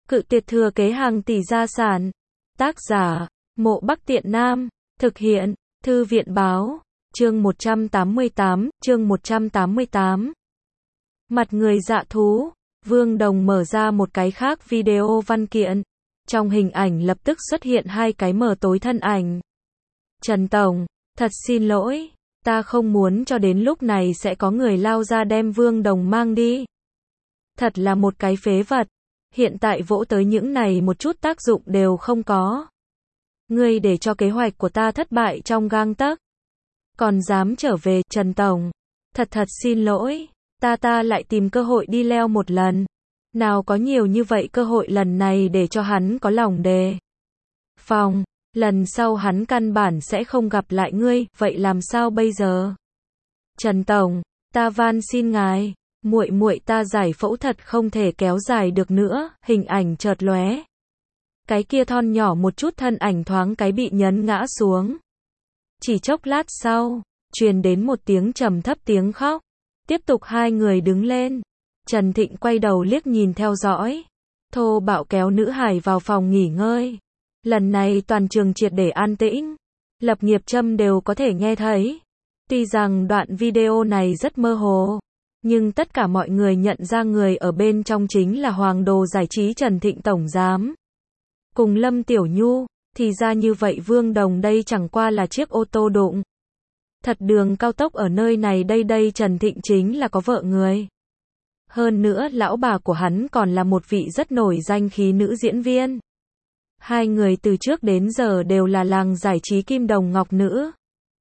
Cự tuyệt thừa kế hàng tỷ gia sản. Tác giả, Mộ Bắc Tiện Nam. Thực hiện, Thư viện báo. Chương 188. Mặt người dạ thú. Vương Đồng mở ra một cái khác video văn kiện. Trong hình ảnh lập tức xuất hiện hai cái mờ tối thân ảnh. Trần Tổng, thật xin lỗi, ta không muốn cho đến lúc này sẽ có người lao ra đem Vương Đồng mang đi. Thật là một cái phế vật. Hiện tại vỗ tới những này một chút tác dụng đều không có. Ngươi để cho kế hoạch của ta thất bại trong gang tấc. Còn dám trở về, Trần Tổng. Thật xin lỗi, ta lại tìm cơ hội đi leo một lần. Nào có nhiều như vậy cơ hội lần này để cho hắn có lòng đề phòng. Lần sau hắn căn bản sẽ không gặp lại ngươi, vậy làm sao bây giờ? Trần Tổng, ta van xin ngài, muội ta giải phẫu thật không thể kéo dài được nữa, hình ảnh chợt lóe. Cái kia thon nhỏ một chút thân ảnh thoáng cái bị nhấn ngã xuống. Chỉ chốc lát sau, truyền đến một tiếng trầm thấp tiếng khóc. Tiếp tục hai người đứng lên. Trần Thịnh quay đầu liếc nhìn theo dõi. Thô bạo kéo nữ hài vào phòng nghỉ ngơi. Lần này toàn trường triệt để an tĩnh. Lập nghiệp châm đều có thể nghe thấy. Tuy rằng đoạn video này rất mơ hồ, nhưng tất cả mọi người nhận ra người ở bên trong chính là Hoàng Đồ Giải trí Trần Thịnh Tổng Giám. Cùng Lâm Tiểu Nhu, thì ra như vậy Vương Đồng đây chẳng qua là chiếc ô tô đụng. Thật đường cao tốc ở nơi này đây Trần Thịnh chính là có vợ người. Hơn nữa lão bà của hắn còn là một vị rất nổi danh khí nữ diễn viên. Hai người từ trước đến giờ đều là làng giải trí kim đồng ngọc nữ.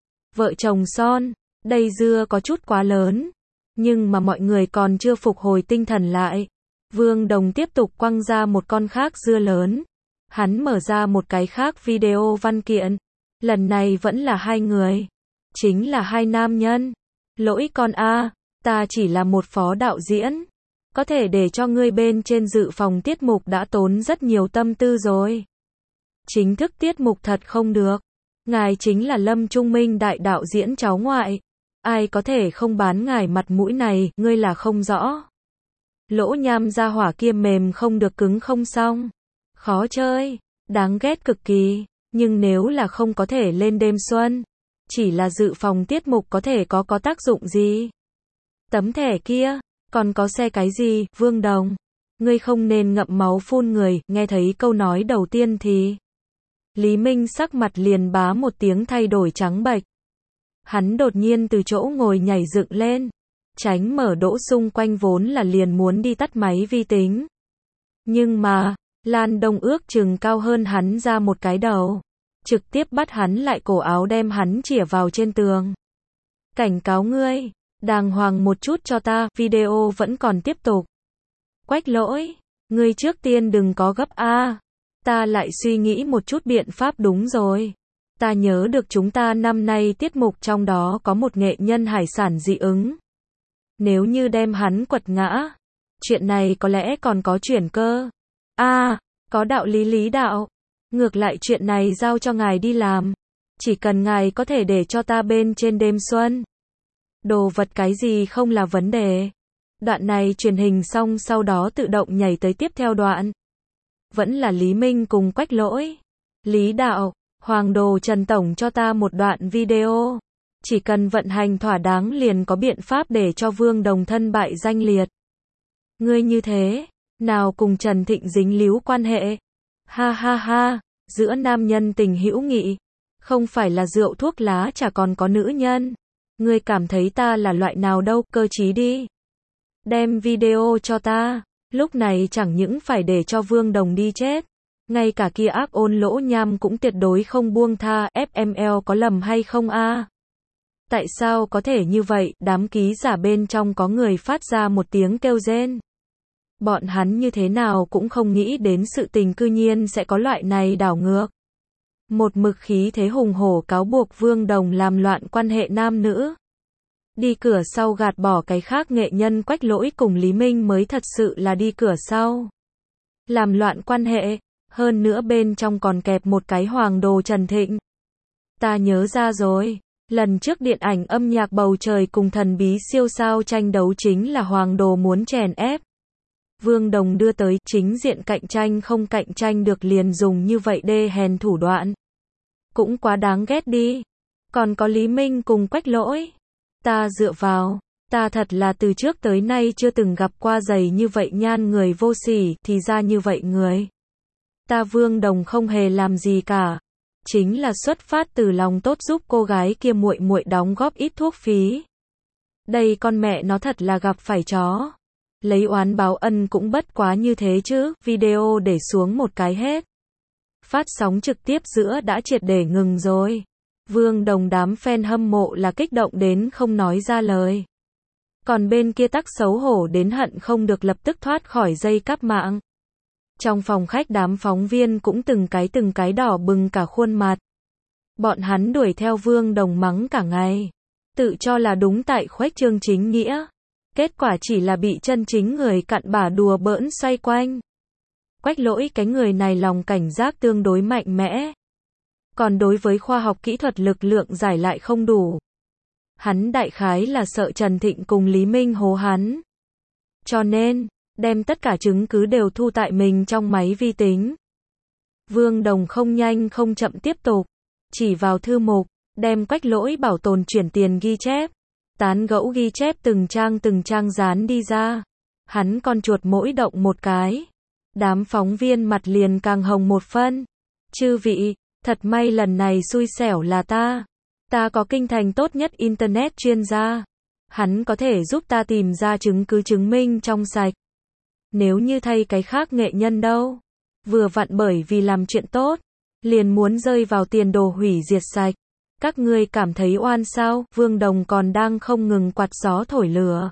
Vợ chồng son, đây dưa có chút quá lớn. Nhưng mà mọi người còn chưa phục hồi tinh thần lại. Vương Đồng tiếp tục quăng ra một con khác dưa lớn. Hắn mở ra một cái khác video văn kiện. Lần này vẫn là hai người. Chính là hai nam nhân. Lỗi con a, ta chỉ là một phó đạo diễn. Có thể để cho ngươi bên trên dự phòng tiết mục đã tốn rất nhiều tâm tư rồi. Chính thức tiết mục thật không được. Ngài chính là Lâm Trung Minh đại đạo diễn cháu ngoại. Ai có thể không bán ngài mặt mũi này, ngươi là không rõ. Lỗ nham ra hỏa kia mềm không được cứng không xong. Khó chơi, đáng ghét cực kỳ, nhưng nếu là không có thể lên đêm xuân, chỉ là dự phòng tiết mục có thể có tác dụng gì? Tấm thẻ kia, còn có xe cái gì, Vương Đồng? Ngươi không nên ngậm máu phun người, nghe thấy câu nói đầu tiên thì... Lý Minh sắc mặt liền bá một tiếng thay đổi trắng bệch. Hắn đột nhiên từ chỗ ngồi nhảy dựng lên, tránh mở đỗ xung quanh vốn là liền muốn đi tắt máy vi tính. Nhưng mà, Lan Đông ước chừng cao hơn hắn ra một cái đầu, trực tiếp bắt hắn lại cổ áo đem hắn chĩa vào trên tường. Cảnh cáo ngươi, đàng hoàng một chút cho ta, video vẫn còn tiếp tục. Quách Lỗi, ngươi trước tiên đừng có gấp a, ta lại suy nghĩ một chút biện pháp đúng rồi. Ta nhớ được chúng ta năm nay tiết mục trong đó có một nghệ nhân hải sản dị ứng. Nếu như đem hắn quật ngã, chuyện này có lẽ còn có chuyển cơ. Có đạo lý Lý đạo. Ngược lại chuyện này giao cho ngài đi làm. Chỉ cần ngài có thể để cho ta bên trên đêm xuân. Đồ vật cái gì không là vấn đề. Đoạn này truyền hình xong sau đó tự động nhảy tới tiếp theo đoạn. Vẫn là Lý Minh cùng Quách Lỗi. Lý đạo, Hoàng Đồ Trần Tổng cho ta một đoạn video. Chỉ cần vận hành thỏa đáng liền có biện pháp để cho Vương Đồng thân bại danh liệt. Ngươi như thế, nào cùng Trần Thịnh dính líu quan hệ? Ha, giữa nam nhân tình hữu nghị, không phải là rượu thuốc lá chả còn có nữ nhân. Ngươi cảm thấy ta là loại nào đâu, cơ trí đi. Đem video cho ta, lúc này chẳng những phải để cho Vương Đồng đi chết. Ngay cả kia ác ôn Lỗ Nham cũng tuyệt đối không buông tha, FML có lầm hay không a? Tại sao có thể như vậy, đám ký giả bên trong có người phát ra một tiếng kêu rên. Bọn hắn như thế nào cũng không nghĩ đến sự tình cư nhiên sẽ có loại này đảo ngược. Một mực khí thế hùng hổ cáo buộc Vương Đồng làm loạn quan hệ nam nữ. Đi cửa sau gạt bỏ cái khác nghệ nhân Quách Lỗi cùng Lý Minh mới thật sự là đi cửa sau. Làm loạn quan hệ, hơn nữa bên trong còn kẹp một cái Hoàng Đồ Trần Thịnh. Ta nhớ ra rồi. Lần trước điện ảnh âm nhạc bầu trời cùng thần bí siêu sao tranh đấu chính là Hoàng Đồ muốn chèn ép Vương Đồng đưa tới, chính diện cạnh tranh không cạnh tranh được liền dùng như vậy đê hèn thủ đoạn. Cũng quá đáng ghét đi. Còn có Lý Minh cùng Quách Lỗi. Ta dựa vào, ta thật là từ trước tới nay chưa từng gặp qua dày như vậy nhan người vô sỉ, thì ra như vậy người. Ta Vương Đồng không hề làm gì cả. Chính là xuất phát từ lòng tốt giúp cô gái kia muội muội đóng góp ít thuốc phí. Đây con mẹ nó thật là gặp phải chó. Lấy oán báo ân cũng bất quá như thế chứ, video để xuống một cái hết. Phát sóng trực tiếp giữa đã triệt để ngừng rồi. Vương Đồng đám fan hâm mộ là kích động đến không nói ra lời. Còn bên kia tắc xấu hổ đến hận không được lập tức thoát khỏi dây cáp mạng. Trong phòng khách đám phóng viên cũng từng cái đỏ bừng cả khuôn mặt. Bọn hắn đuổi theo Vương Đồng mắng cả ngày. Tự cho là đúng tại khuếch trương chính nghĩa. Kết quả chỉ là bị chân chính người cặn bã đùa bỡn xoay quanh. Quách Lỗi cái người này lòng cảnh giác tương đối mạnh mẽ. Còn đối với khoa học kỹ thuật lực lượng giải lại không đủ. Hắn đại khái là sợ Trần Thịnh cùng Lý Minh hố hắn. Cho nên, đem tất cả chứng cứ đều thu tại mình trong máy vi tính. Vương Đồng không nhanh không chậm tiếp tục. Chỉ vào thư mục, đem Quách Lỗi bảo tồn chuyển tiền ghi chép. Tán gẫu ghi chép từng trang dán đi ra. Hắn con chuột mỗi động một cái. Đám phóng viên mặt liền càng hồng một phân. Chư vị, thật may lần này xui xẻo là ta. Ta có kinh thành tốt nhất internet chuyên gia. Hắn có thể giúp ta tìm ra chứng cứ chứng minh trong sạch. Nếu như thay cái khác nghệ nhân đâu. Vừa vặn bởi vì làm chuyện tốt. Liền muốn rơi vào tiền đồ hủy diệt sạch. Các ngươi cảm thấy oan sao? Vương Đồng còn đang không ngừng quạt gió thổi lửa.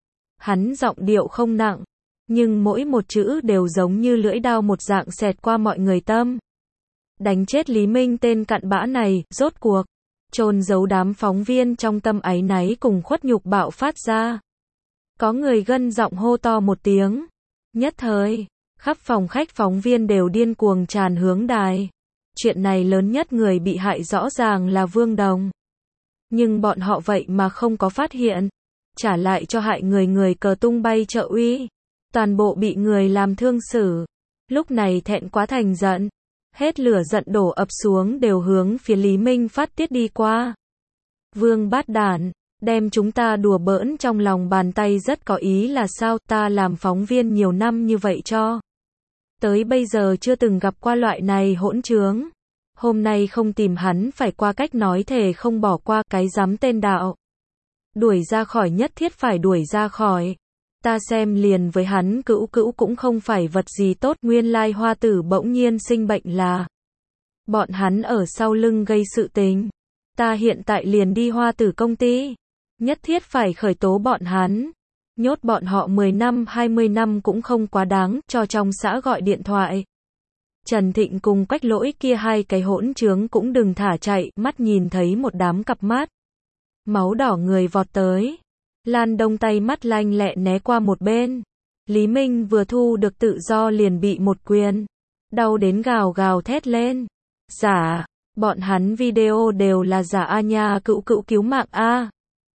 Hắn giọng điệu không nặng. Nhưng mỗi một chữ đều giống như lưỡi dao một dạng xẹt qua mọi người tâm. Đánh chết Lý Minh tên cặn bã này, rốt cuộc. Chôn giấu đám phóng viên trong tâm áy náy cùng khuất nhục bạo phát ra. Có người gân giọng hô to một tiếng. Nhất thời, khắp phòng khách phóng viên đều điên cuồng tràn hướng đài. Chuyện này lớn nhất người bị hại rõ ràng là Vương Đồng. Nhưng bọn họ vậy mà không có phát hiện. Trả lại cho hại người cờ tung bay trợ uy. Toàn bộ bị người làm thương xử. Lúc này thẹn quá thành giận. Hết lửa giận đổ ập xuống đều hướng phía Lý Minh phát tiết đi qua. Vương bát đản, đem chúng ta đùa bỡn trong lòng bàn tay rất có ý là sao? Ta làm phóng viên nhiều năm như vậy cho tới bây giờ chưa từng gặp qua loại này hỗn trướng. Hôm nay không tìm hắn phải qua cách nói thề không bỏ qua cái dám tên đạo. Đuổi ra khỏi nhất thiết phải đuổi ra khỏi. Ta xem liền với hắn cữu cũng không phải vật gì tốt. Nguyên lai Hoa Tử bỗng nhiên sinh bệnh là bọn hắn ở sau lưng gây sự tình. Ta hiện tại liền đi Hoa Tử công ty. Nhất thiết phải khởi tố bọn hắn. Nhốt bọn họ 10 năm 20 năm cũng không quá đáng. Cho trong xã gọi điện thoại. Trần Thịnh cùng Quách Lỗi kia hai cái hỗn trướng cũng đừng thả chạy. Mắt nhìn thấy một đám cặp mắt máu đỏ người vọt tới. Lan Đông tay mắt lanh lẹ né qua một bên. Lý Minh vừa thu được tự do liền bị một quyền. Đau đến gào gào thét lên. Giả, bọn hắn video đều là giả a nha. Cữu cứu mạng a.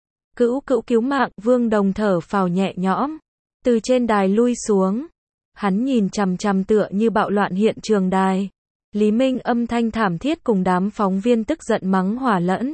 Cữu cứu mạng. Vương Đồng thở phào nhẹ nhõm. Từ trên đài lui xuống. Hắn nhìn chằm chằm tựa như bạo loạn hiện trường đài. Lý Minh âm thanh thảm thiết cùng đám phóng viên tức giận mắng hòa lẫn.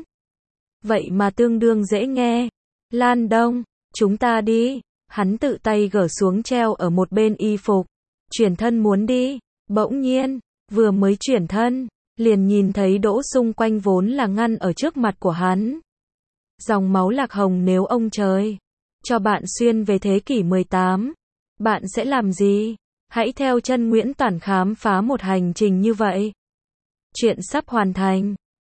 Vậy mà tương đương dễ nghe. Lan Đông, chúng ta đi. Hắn tự tay gỡ xuống treo ở một bên y phục. Chuyển thân muốn đi. Bỗng nhiên, vừa mới chuyển thân, liền nhìn thấy Đỗ xung quanh vốn là ngăn ở trước mặt của hắn. Dòng máu lạc hồng nếu ông trời cho bạn xuyên về thế kỷ 18, bạn sẽ làm gì? Hãy theo chân Nguyễn Toản khám phá một hành trình như vậy. Chuyện sắp hoàn thành.